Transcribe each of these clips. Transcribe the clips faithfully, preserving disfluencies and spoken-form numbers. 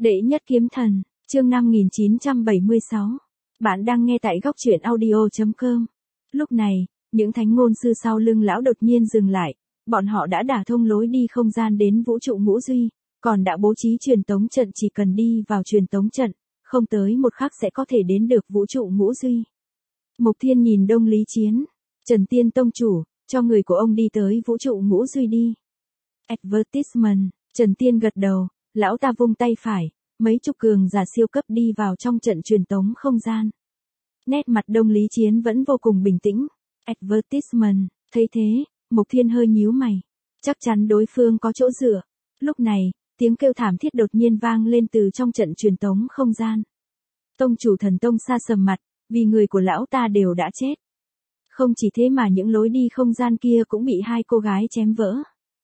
Đệ nhất kiếm thần, chương năm nghìn chín trăm bảy mươi sáu. Bạn đang nghe tại góc truyện audio chấm com. Lúc này, những thánh ngôn sư sau lưng lão đột nhiên dừng lại, bọn họ đã đả thông lối đi không gian đến vũ trụ ngũ duy, còn đã bố trí truyền tống trận, chỉ cần đi vào truyền tống trận, không tới một khắc sẽ có thể đến được vũ trụ ngũ duy. Mục Thiên nhìn Đông Lý Chiến, Trần Tiên Tông chủ, cho người của ông đi tới vũ trụ ngũ duy đi. Advertisement, Trần Tiên gật đầu, lão ta vung tay phải, mấy chục cường giả siêu cấp đi vào trong trận truyền tống không gian. Nét mặt Đông Lý Chiến vẫn vô cùng bình tĩnh. Advertisement, thấy thế, Mục Thiên hơi nhíu mày. Chắc chắn đối phương có chỗ dựa. Lúc này, tiếng kêu thảm thiết đột nhiên vang lên từ trong trận truyền tống không gian. Tông chủ Thần Tông sa sầm mặt, vì người của lão ta đều đã chết. Không chỉ thế mà những lối đi không gian kia cũng bị hai cô gái chém vỡ.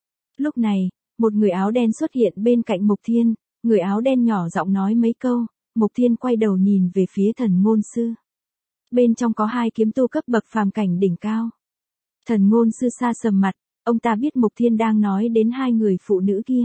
Lúc này, một người áo đen xuất hiện bên cạnh Mục Thiên, người áo đen nhỏ giọng nói mấy câu, Mục Thiên quay đầu nhìn về phía Thần Ngôn Sư. Bên trong có hai kiếm tu cấp bậc phàm cảnh đỉnh cao. Thần Ngôn Sư sa sầm mặt, ông ta biết Mục Thiên đang nói đến hai người phụ nữ kia.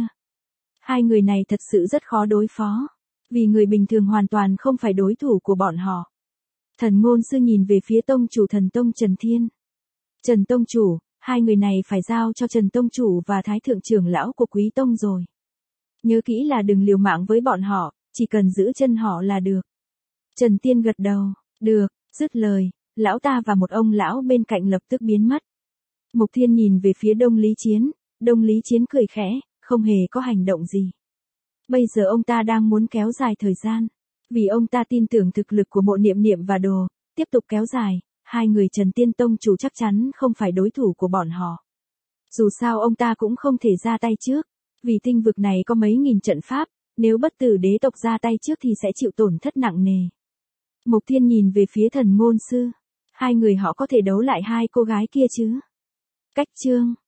Hai người này thật sự rất khó đối phó, vì người bình thường hoàn toàn không phải đối thủ của bọn họ. Thần Ngôn Sư nhìn về phía tông chủ Thần Tông Trần Thiên. Trần Tông chủ, hai người này phải giao cho Trần Tông chủ và Thái Thượng trưởng lão của Quý Tông rồi. Nhớ kỹ là đừng liều mạng với bọn họ, chỉ cần giữ chân họ là được. Trần Tiên gật đầu, được, dứt lời, lão ta và một ông lão bên cạnh lập tức biến mất. Mục Thiên nhìn về phía Đông Lý Chiến, Đông Lý Chiến cười khẽ, không hề có hành động gì. Bây giờ ông ta đang muốn kéo dài thời gian, vì ông ta tin tưởng thực lực của Mộ Niệm Niệm và Đồ, tiếp tục kéo dài, hai người Trần Tiên Tông chủ chắc chắn không phải đối thủ của bọn họ. Dù sao ông ta cũng không thể ra tay trước, vì tinh vực này có mấy nghìn trận pháp, nếu bất tử đế tộc ra tay trước thì sẽ chịu tổn thất nặng nề. Mục Thiên nhìn về phía Thần Ngôn Sư, hai người họ có thể đấu lại hai cô gái kia chứ? Cách chương